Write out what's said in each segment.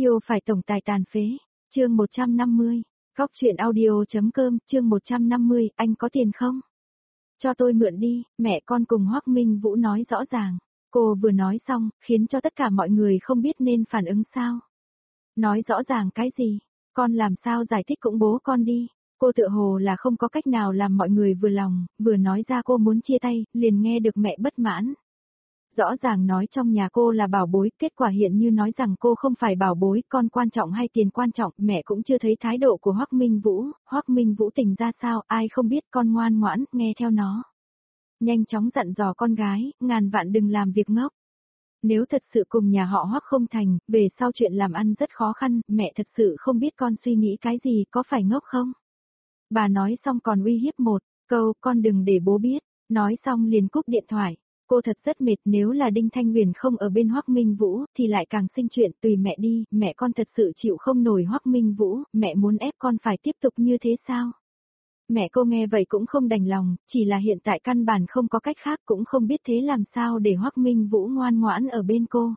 Yêu phải tổng tài tàn phế. Chương 150. Góc truyện audio.com, chương 150, anh có tiền không? Cho tôi mượn đi, mẹ con cùng Hoắc Minh Vũ nói rõ ràng. Cô vừa nói xong, khiến cho tất cả mọi người không biết nên phản ứng sao. Nói rõ ràng cái gì? Con làm sao giải thích cũng bố con đi. Cô tựa hồ là không có cách nào làm mọi người vừa lòng, vừa nói ra cô muốn chia tay, liền nghe được mẹ bất mãn. Rõ ràng nói trong nhà cô là bảo bối, kết quả hiện như nói rằng cô không phải bảo bối, con quan trọng hay tiền quan trọng, mẹ cũng chưa thấy thái độ của Hoắc Minh Vũ tình ra sao, ai không biết, con ngoan ngoãn, nghe theo nó. Nhanh chóng dặn dò con gái, ngàn vạn đừng làm việc ngốc. Nếu thật sự cùng nhà họ Hoắc không thành, về sau chuyện làm ăn rất khó khăn, mẹ thật sự không biết con suy nghĩ cái gì, có phải ngốc không? Bà nói xong còn uy hiếp một câu, con đừng để bố biết, nói xong liền cúp điện thoại. Cô thật rất mệt, nếu là Đinh Thanh Huyền không ở bên Hoắc Minh Vũ thì lại càng sinh chuyện, tùy mẹ đi, mẹ con thật sự chịu không nổi Hoắc Minh Vũ, mẹ muốn ép con phải tiếp tục như thế sao? Mẹ cô nghe vậy cũng không đành lòng, chỉ là hiện tại căn bản không có cách khác, cũng không biết thế làm sao để Hoắc Minh Vũ ngoan ngoãn ở bên cô.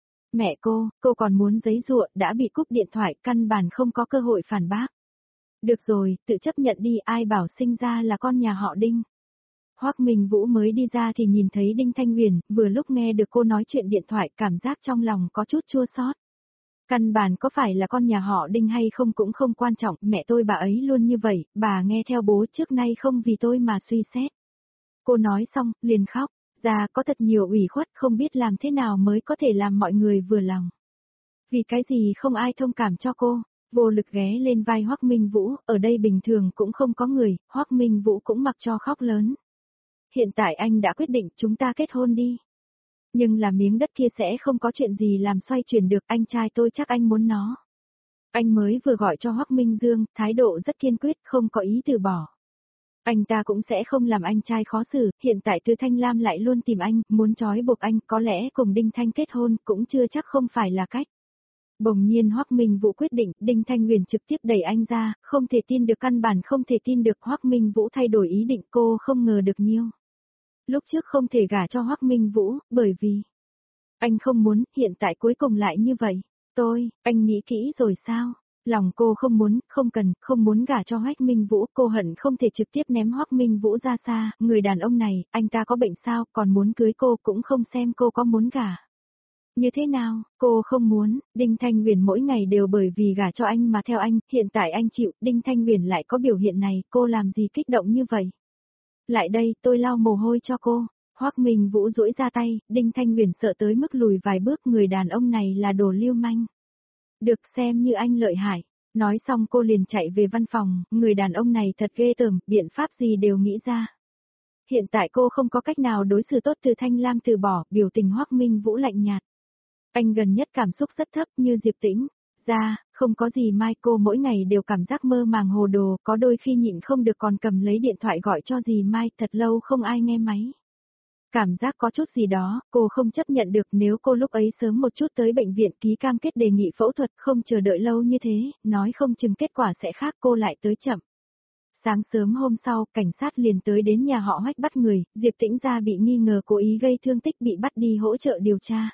Mẹ cô còn muốn giấy giụa, đã bị cúp điện thoại, căn bản không có cơ hội phản bác. Được rồi, tự chấp nhận đi, ai bảo sinh ra là con nhà họ Đinh. Hoắc Minh Vũ mới đi ra thì nhìn thấy Đinh Thanh Huyền, vừa lúc nghe được cô nói chuyện điện thoại, cảm giác trong lòng có chút chua xót. Căn bản có phải là con nhà họ Đinh hay không cũng không quan trọng, mẹ tôi bà ấy luôn như vậy, bà nghe theo bố trước nay không vì tôi mà suy xét. Cô nói xong, liền khóc, ra có thật nhiều ủy khuất, không biết làm thế nào mới có thể làm mọi người vừa lòng. Vì cái gì không ai thông cảm cho cô, vô lực ghé lên vai Hoắc Minh Vũ, ở đây bình thường cũng không có người, Hoắc Minh Vũ cũng mặc cho khóc lớn. Hiện tại anh đã quyết định chúng ta kết hôn đi. Nhưng là miếng đất kia sẽ không có chuyện gì làm xoay chuyển được, anh trai tôi chắc anh muốn nó. Anh mới vừa gọi cho Hoắc Minh Dương, thái độ rất kiên quyết, không có ý từ bỏ. Anh ta cũng sẽ không làm anh trai khó xử, hiện tại Từ Thanh Lam lại luôn tìm anh, muốn trói buộc anh, có lẽ cùng Đinh Thanh kết hôn cũng chưa chắc không phải là cách. Bỗng nhiên Hoắc Minh Vũ quyết định, Đinh Thanh Huyền trực tiếp đẩy anh ra, không thể tin được, căn bản không thể tin được, Hoắc Minh Vũ thay đổi ý định, cô không ngờ được nhiêu. Lúc trước không thể gả cho Hoắc Minh Vũ, bởi vì anh không muốn, hiện tại cuối cùng lại như vậy. Anh nghĩ kỹ rồi sao? Lòng cô không muốn, không muốn gả cho Hoắc Minh Vũ, cô hận không thể trực tiếp ném Hoắc Minh Vũ ra xa, người đàn ông này, anh ta có bệnh sao, còn muốn cưới cô cũng không xem cô có muốn gả. Như thế nào, cô không muốn, Đinh Thanh Huyền mỗi ngày đều bởi vì gả cho anh mà theo anh, hiện tại anh chịu, Đinh Thanh Huyền lại có biểu hiện này, cô làm gì kích động như vậy? Lại đây, tôi lau mồ hôi cho cô. Hoắc Minh Vũ duỗi ra tay, Đinh Thanh Huyền sợ tới mức lùi vài bước, người đàn ông này là đồ lưu manh. Được, xem như anh lợi hại. Nói xong cô liền chạy về văn phòng, người đàn ông này thật ghê tởm, biện pháp gì đều nghĩ ra. Hiện tại cô không có cách nào đối xử tốt, Từ Thanh Lam từ bỏ, biểu tình Hoắc Minh Vũ lạnh nhạt. Anh gần nhất cảm xúc rất thấp, như Diệp Tĩnh. Không có gì Mai, cô mỗi ngày đều cảm giác mơ màng hồ đồ, có đôi khi nhịn không được còn cầm lấy điện thoại gọi cho dì Mai, thật lâu không ai nghe máy. Cảm giác có chút gì đó, cô không chấp nhận được, nếu cô lúc ấy sớm một chút tới bệnh viện ký cam kết đề nghị phẫu thuật, không chờ đợi lâu như thế, nói không chừng kết quả sẽ khác, cô lại tới chậm. Sáng sớm hôm sau, cảnh sát liền tới đến nhà họ Hoắc bắt người, Diệp Tĩnh gia bị nghi ngờ cố ý gây thương tích bị bắt đi hỗ trợ điều tra.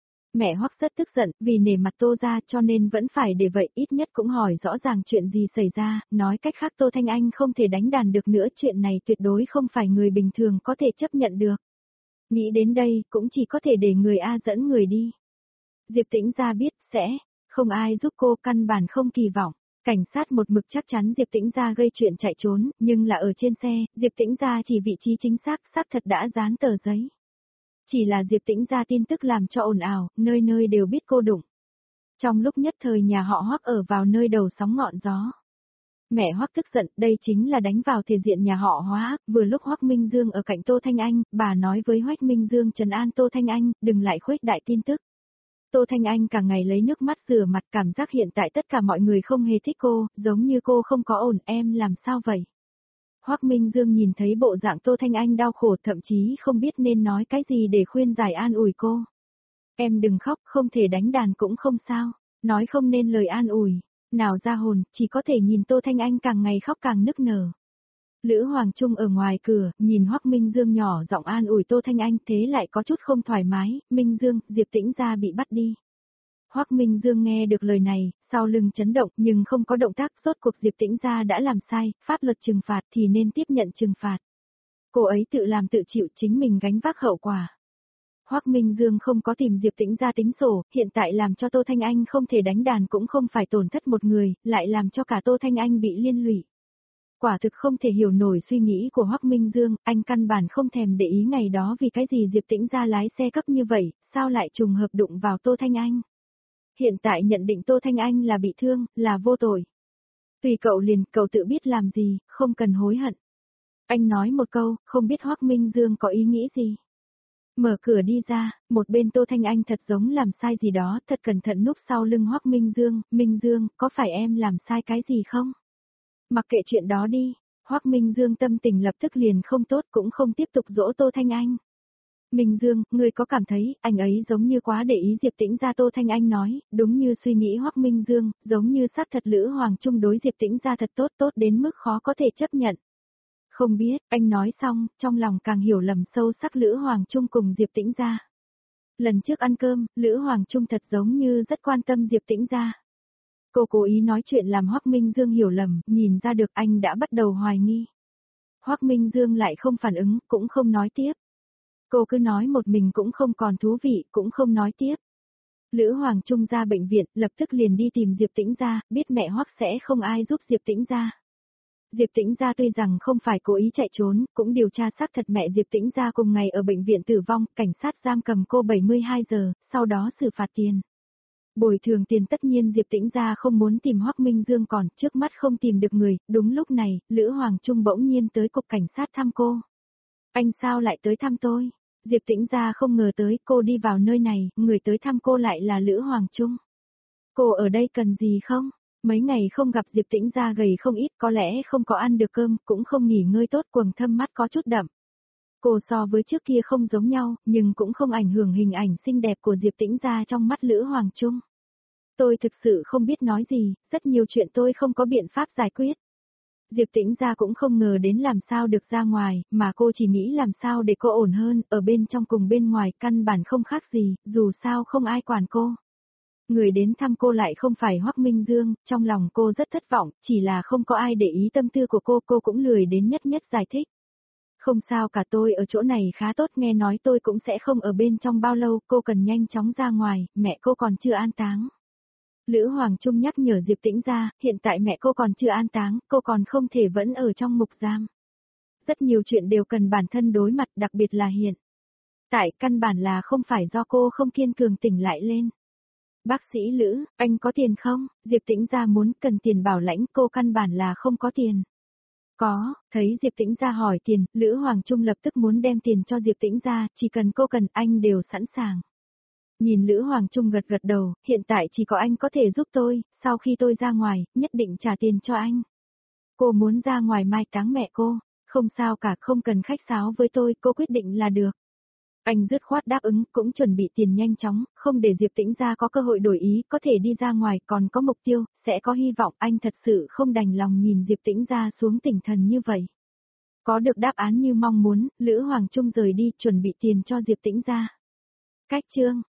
Mẹ Hoắc rất tức giận, vì nể mặt Tô gia cho nên vẫn phải để vậy, ít nhất cũng hỏi rõ ràng chuyện gì xảy ra, nói cách khác Tô Thanh Anh không thể đánh đàn được nữa, chuyện này tuyệt đối không phải người bình thường có thể chấp nhận được. Nghĩ đến đây, cũng chỉ có thể để người A dẫn người đi. Diệp Tĩnh gia biết, không ai giúp cô, căn bản không kỳ vọng. Cảnh sát một mực chắc chắn Diệp Tĩnh gia gây chuyện chạy trốn, nhưng là ở trên xe, Diệp Tĩnh gia chỉ vị trí chính xác thật đã dán tờ giấy. Chỉ là Diệp Tĩnh gia tin tức làm cho ồn ào, nơi nơi đều biết cô đụng. Trong lúc nhất thời nhà họ Hoắc ở vào nơi đầu sóng ngọn gió. Mẹ Hoắc tức giận, đây chính là đánh vào thể diện nhà họ Hoắc, vừa lúc Hoắc Minh Dương ở cạnh Tô Thanh Anh, bà nói với Hoắc Minh Dương trấn an Tô Thanh Anh, đừng lại khuếch đại tin tức. Tô Thanh Anh cả ngày lấy nước mắt rửa mặt, cảm giác hiện tại tất cả mọi người không hề thích cô, giống như cô không có ổn, em làm sao vậy? Hoắc Minh Dương nhìn thấy bộ dạng Tô Thanh Anh đau khổ, thậm chí không biết nên nói cái gì để khuyên giải an ủi cô. Em đừng khóc, không thể đánh đàn cũng không sao, nói không nên lời an ủi, nào ra hồn, chỉ có thể nhìn Tô Thanh Anh càng ngày khóc càng nức nở. Lữ Hoàng Trung ở ngoài cửa, nhìn Hoắc Minh Dương nhỏ giọng an ủi Tô Thanh Anh, thế lại có chút không thoải mái, Minh Dương, Diệp Tĩnh gia bị bắt đi. Hoắc Minh Dương nghe được lời này, sau lưng chấn động nhưng không có động tác, rốt cuộc Diệp Tĩnh gia đã làm sai, pháp luật trừng phạt thì nên tiếp nhận trừng phạt. Cô ấy tự làm tự chịu, chính mình gánh vác hậu quả. Hoắc Minh Dương không có tìm Diệp Tĩnh gia tính sổ, hiện tại làm cho Tô Thanh Anh không thể đánh đàn cũng không phải tổn thất một người, lại làm cho cả Tô Thanh Anh bị liên lụy. Quả thực không thể hiểu nổi suy nghĩ của Hoắc Minh Dương, anh căn bản không thèm để ý ngày đó vì cái gì Diệp Tĩnh gia lái xe cấp như vậy, sao lại trùng hợp đụng vào Tô Thanh Anh. Hiện tại nhận định Tô Thanh Anh là bị thương, là vô tội. Tùy cậu liền, cậu tự biết làm gì, không cần hối hận. Anh nói một câu, không biết Hoắc Minh Dương có ý nghĩ gì. Mở cửa đi ra, một bên Tô Thanh Anh thật giống làm sai gì đó, thật cẩn thận núp sau lưng Hoắc Minh Dương, có phải em làm sai cái gì không? Mặc kệ chuyện đó đi, Hoắc Minh Dương tâm tình lập tức liền không tốt cũng không tiếp tục dỗ Tô Thanh Anh. Minh Dương, ngươi có cảm thấy, anh ấy giống như quá để ý Diệp Tĩnh gia Tô Thanh Anh nói, đúng như suy nghĩ Hoắc Minh Dương, giống như xác thật Lữ Hoàng Trung đối Diệp Tĩnh gia thật tốt tốt đến mức khó có thể chấp nhận. Không biết, anh nói xong, trong lòng càng hiểu lầm sâu sắc Lữ Hoàng Trung cùng Diệp Tĩnh gia. Lần trước ăn cơm, Lữ Hoàng Trung thật giống như rất quan tâm Diệp Tĩnh gia. Cô cố ý nói chuyện làm Hoắc Minh Dương hiểu lầm, nhìn ra được anh đã bắt đầu hoài nghi. Hoắc Minh Dương lại không phản ứng, cũng không nói tiếp. Cô cứ nói một mình cũng không còn thú vị, cũng không nói tiếp. Lữ Hoàng Trung ra bệnh viện, lập tức liền đi tìm Diệp Tĩnh gia, biết mẹ Hoắc sẽ không ai giúp Diệp Tĩnh gia. Diệp Tĩnh gia tuy rằng không phải cố ý chạy trốn, cũng điều tra xác thật mẹ Diệp Tĩnh gia cùng ngày ở bệnh viện tử vong, cảnh sát giam cầm cô 72 giờ, sau đó xử phạt tiền. Bồi thường tiền tất nhiên Diệp Tĩnh gia không muốn tìm Hoắc Minh Dương còn, trước mắt không tìm được người, đúng lúc này, Lữ Hoàng Trung bỗng nhiên tới cục cảnh sát thăm cô. Anh sao lại tới thăm tôi? Diệp Tĩnh gia không ngờ tới cô đi vào nơi này, người tới thăm cô lại là Lữ Hoàng Trung. Cô ở đây cần gì không? Mấy ngày không gặp Diệp Tĩnh gia gầy không ít, có lẽ không có ăn được cơm, cũng không nghỉ ngơi tốt, quầng thâm mắt có chút đậm. Cô so với trước kia không giống nhau, nhưng cũng không ảnh hưởng hình ảnh xinh đẹp của Diệp Tĩnh gia trong mắt Lữ Hoàng Trung. Tôi thực sự không biết nói gì, rất nhiều chuyện tôi không có biện pháp giải quyết. Diệp Tĩnh gia cũng không ngờ đến làm sao được ra ngoài, mà cô chỉ nghĩ làm sao để cô ổn hơn, ở bên trong cùng bên ngoài căn bản không khác gì, dù sao không ai quản cô. Người đến thăm cô lại không phải Hoắc Minh Dương, trong lòng cô rất thất vọng, chỉ là không có ai để ý tâm tư của cô cũng lười đến nhất nhất giải thích. Không sao cả, tôi ở chỗ này khá tốt, nghe nói tôi cũng sẽ không ở bên trong bao lâu, cô cần nhanh chóng ra ngoài, mẹ cô còn chưa an táng. Lữ Hoàng Trung nhắc nhở Diệp Tĩnh gia, hiện tại mẹ cô còn chưa an táng, cô còn không thể vẫn ở trong ngục giam. Rất nhiều chuyện đều cần bản thân đối mặt, đặc biệt là hiện tại, căn bản là không phải do cô không kiên cường tỉnh lại lên. Bác sĩ Lữ, anh có tiền không? Diệp Tĩnh gia muốn cần tiền bảo lãnh, cô căn bản là không có tiền. Có, thấy Diệp Tĩnh gia hỏi tiền, Lữ Hoàng Trung lập tức muốn đem tiền cho Diệp Tĩnh gia, chỉ cần cô cần anh đều sẵn sàng. Nhìn Lữ Hoàng Trung gật gật đầu, hiện tại chỉ có anh có thể giúp tôi, sau khi tôi ra ngoài, nhất định trả tiền cho anh. Cô muốn ra ngoài mai táng mẹ cô, không sao cả, không cần khách sáo với tôi, cô quyết định là được. Anh dứt khoát đáp ứng, cũng chuẩn bị tiền nhanh chóng, không để Diệp Tĩnh gia có cơ hội đổi ý, có thể đi ra ngoài, còn có mục tiêu, sẽ có hy vọng, anh thật sự không đành lòng nhìn Diệp Tĩnh gia xuống tinh thần như vậy. Có được đáp án như mong muốn, Lữ Hoàng Trung rời đi, chuẩn bị tiền cho Diệp Tĩnh gia. Cách chương